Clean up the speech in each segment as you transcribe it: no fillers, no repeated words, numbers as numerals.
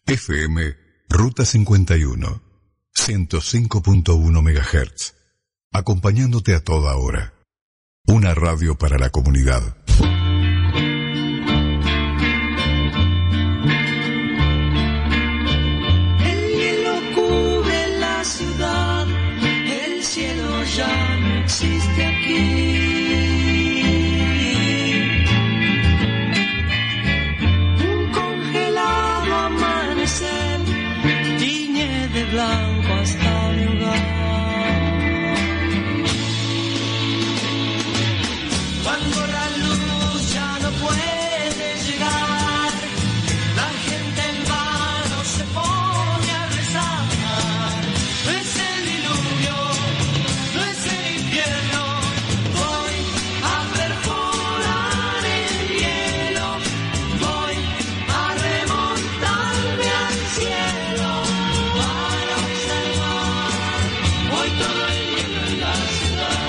FM Ruta 51, 105.1 MHz. Acompañándote a toda hora. Una radio para la comunidad. El hielo cubre la ciudad, el cielo ya no existe aquí. Un congelado amanecer tiñe de blanco hasta mi hogar. Cuando la luz ya no puede llegar, la gente en vano se pone a rezar. No es el diluvio, no es el infierno, voy a perforar el hielo, voy a remontarme al cielo para observar hoy todo el hielo en la ciudad.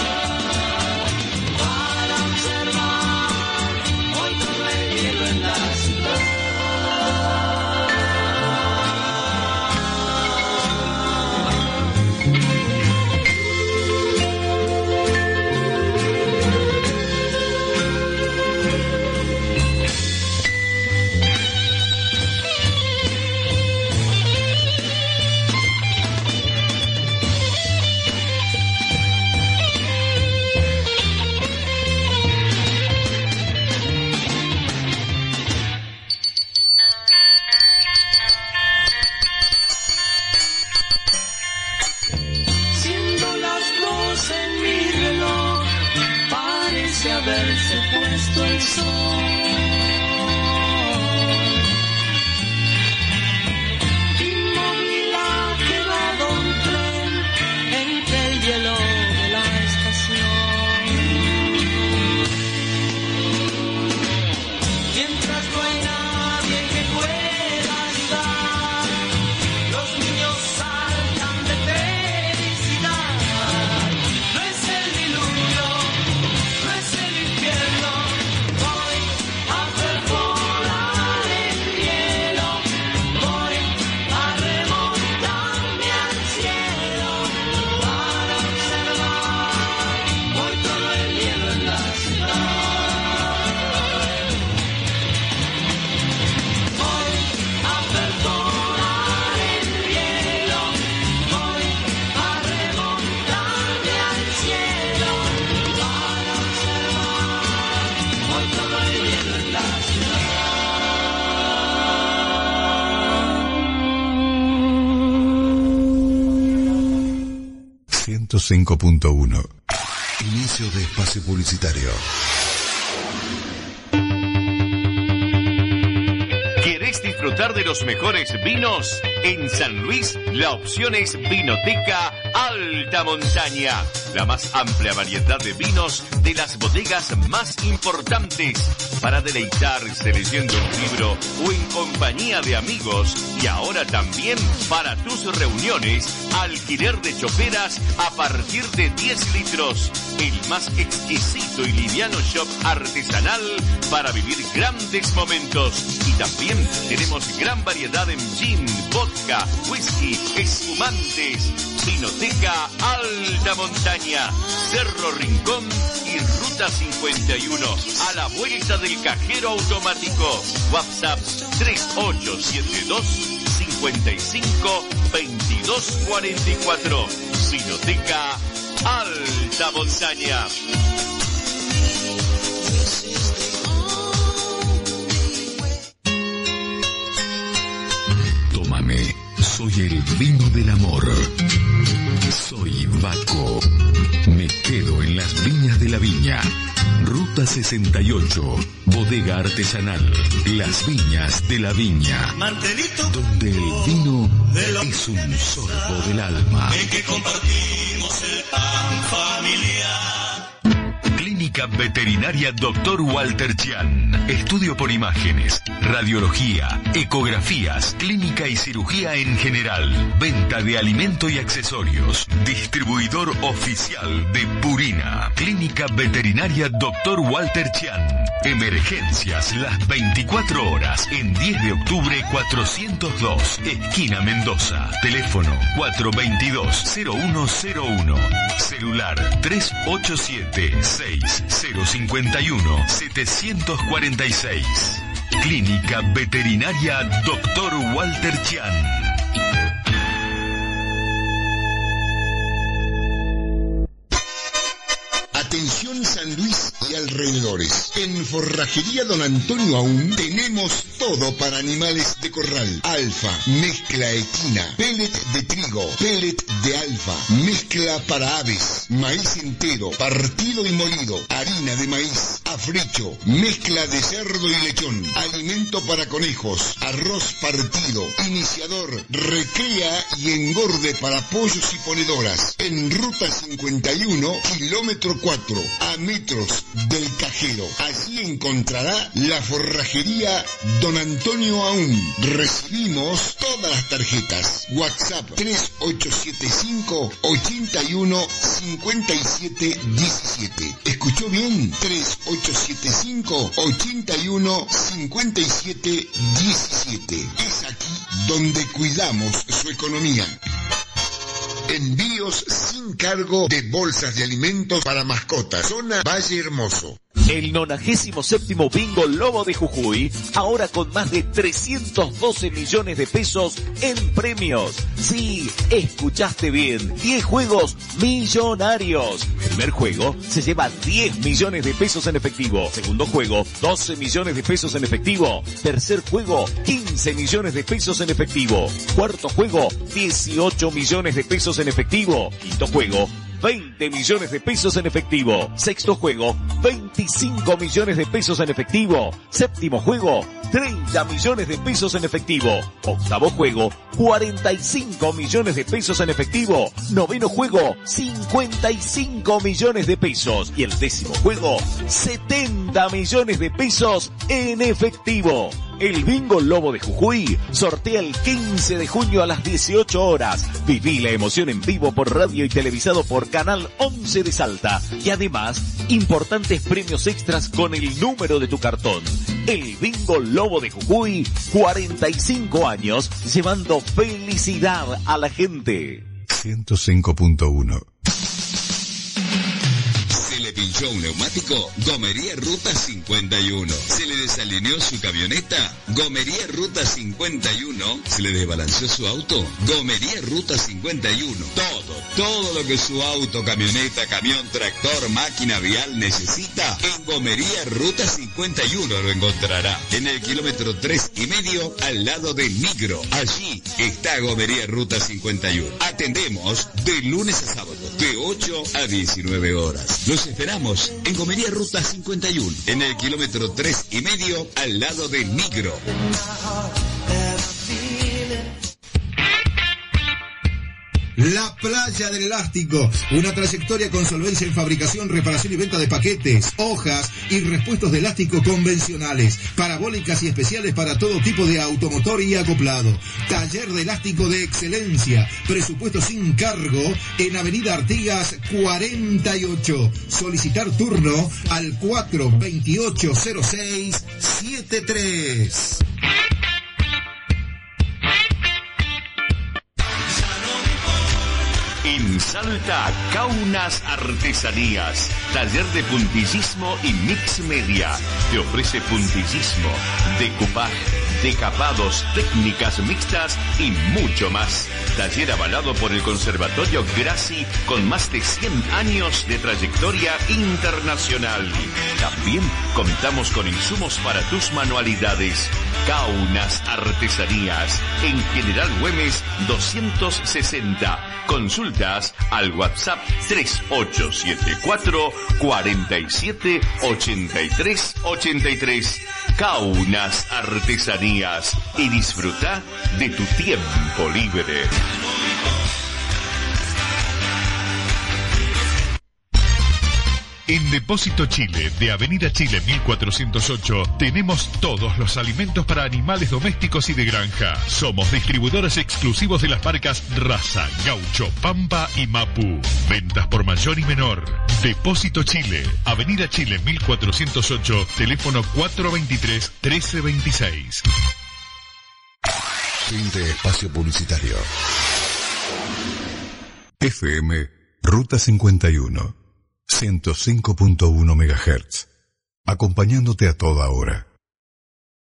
Haberse puesto el sol. Inmóvil ha quedado un tren entre el hielo de la estación. Mientras no hay nadie que pueda ayudar, los niños saltan de felicidad. No es el diluvio, no es el infierno, voy a perforar el hielo, voy a remontarme al cielo para observar hoy todo el hielo en la ciudad. Voy a perforar el hielo, voy a remontarme al cielo para observar hoy todo el hielo en la ciudad. 105.1. Inicio de espacio publicitario. ¿Querés disfrutar de los mejores vinos? En San Luis, la opción es Vinoteca Alta Montaña. La más amplia variedad de vinos de las bodegas más importantes para deleitarse leyendo un libro o en compañía de amigos. Y ahora también para tus reuniones, alquiler de choperas a partir de 10 litros. El más exquisito y liviano shop artesanal para vivir grandes momentos. Y también tenemos gran variedad en gin, vodka, whisky, espumantes. Vinoteca Alta Montaña, Cerro Rincón y Ruta 51, a la vuelta del cajero automático. WhatsApp 3872 55 22 44. Vinoteca Alta Montaña. Tómame, soy el vino del amor. Soy Baco. Me quedo en las viñas de la viña. Ruta 68, bodega artesanal, las viñas de la viña. Mantelito, donde el vino es un sorbo del alma. en que compartimos el pan familiar. Clínica Veterinaria Dr. Walter Chian. Estudio por imágenes, radiología, ecografías, clínica y cirugía en general. Venta de alimento y accesorios. Distribuidor oficial de Purina. Clínica Veterinaria Dr. Walter Chian. Emergencias las 24 horas en 10 de octubre 402, esquina Mendoza. Teléfono 422-0101. Celular 387-6051-746. Clínica Veterinaria Dr. Walter Chian. Atención San Luis y alrededores. En Forrajería Don Antonio Aún tenemos todo para animales de corral. Alfa, mezcla equina, pellet de trigo, pellet de alfa, mezcla para aves, maíz entero, partido y molido, harina de maíz, africho, mezcla de cerdo y lechón, alimento para conejos, arroz partido, iniciador, recrea y engorde para pollos y ponedoras. En Ruta 51, kilómetro 4, a metros del Cajero. Allí encontrará la Forrajería Don Antonio Aún. Recibimos todas las tarjetas. WhatsApp 3875 81 57 17. ¿Escuchó bien? 3875 81 57 17. Es aquí donde cuidamos su economía. Envíos sin cargo de bolsas de alimentos para mascotas. Zona Valle Hermoso. El 97º Bingo Lobo de Jujuy, ahora con más de 312 millones de pesos en premios. Sí, escuchaste bien, 10 juegos millonarios. Primer juego se lleva 10 millones de pesos en efectivo. Segundo juego, 12 millones de pesos en efectivo. Tercer juego, 15 millones de pesos en efectivo. Cuarto juego, 18 millones de pesos en efectivo. Quinto juego, 20 millones de pesos en efectivo. Sexto juego, 25 millones de pesos en efectivo. Séptimo juego, 30 millones de pesos en efectivo. Octavo juego, 45 millones de pesos en efectivo. Noveno juego, 55 millones de pesos. Y el décimo juego, 70 millones de pesos en efectivo. El Bingo Lobo de Jujuy sortea el 15 de junio a las 18 horas. Viví la emoción en vivo por radio y televisado por Canal 11 de Salta. Y además, importantes premios extras con el número de tu cartón. El Bingo Lobo de Jujuy, 45 años, llevando felicidad a la gente. 105.1. Se le pinchó un neumático, Gomería Ruta 51. Se le desalineó su camioneta, Gomería Ruta 51. Se le desbalanceó su auto, Gomería Ruta 51. Todo lo que su auto, camioneta, camión, tractor, máquina vial necesita, en Gomería Ruta 51 lo encontrará. En el kilómetro 3,5 al lado de Migro. Allí está Gomería Ruta 51. Atendemos de lunes a sábado, de 8 a 19 horas. Los esperamos en Gomería Ruta 51, en el kilómetro 3,5 al lado de Migro. La Playa del Elástico, una trayectoria con solvencia en fabricación, reparación y venta de paquetes, hojas y repuestos de elástico convencionales, parabólicas y especiales para todo tipo de automotor y acoplado. Taller de elástico de excelencia, presupuesto sin cargo en Avenida Artigas 48. Solicitar turno al 428-0673. En Salta, Kaunas Artesanías, taller de puntillismo y mix media. Te ofrece puntillismo, decoupage, decapados, técnicas mixtas y mucho más. Taller avalado por el Conservatorio Grassi con más de 100 años de trayectoria internacional. También contamos con insumos para tus manualidades. Kaunas Artesanías, en General Güemes 260. Consultas al WhatsApp 3874 47 83 83. Kaunas Artesanías, y disfruta de tu tiempo libre. En Depósito Chile, de Avenida Chile 1408, tenemos todos los alimentos para animales domésticos y de granja. Somos distribuidores exclusivos de las marcas Raza, Gaucho, Pampa y Mapu. Ventas por mayor y menor. Depósito Chile, Avenida Chile 1408, teléfono 423-1326. Fin de espacio publicitario. FM Ruta 51, 105.1 MHz. Acompañándote a toda hora.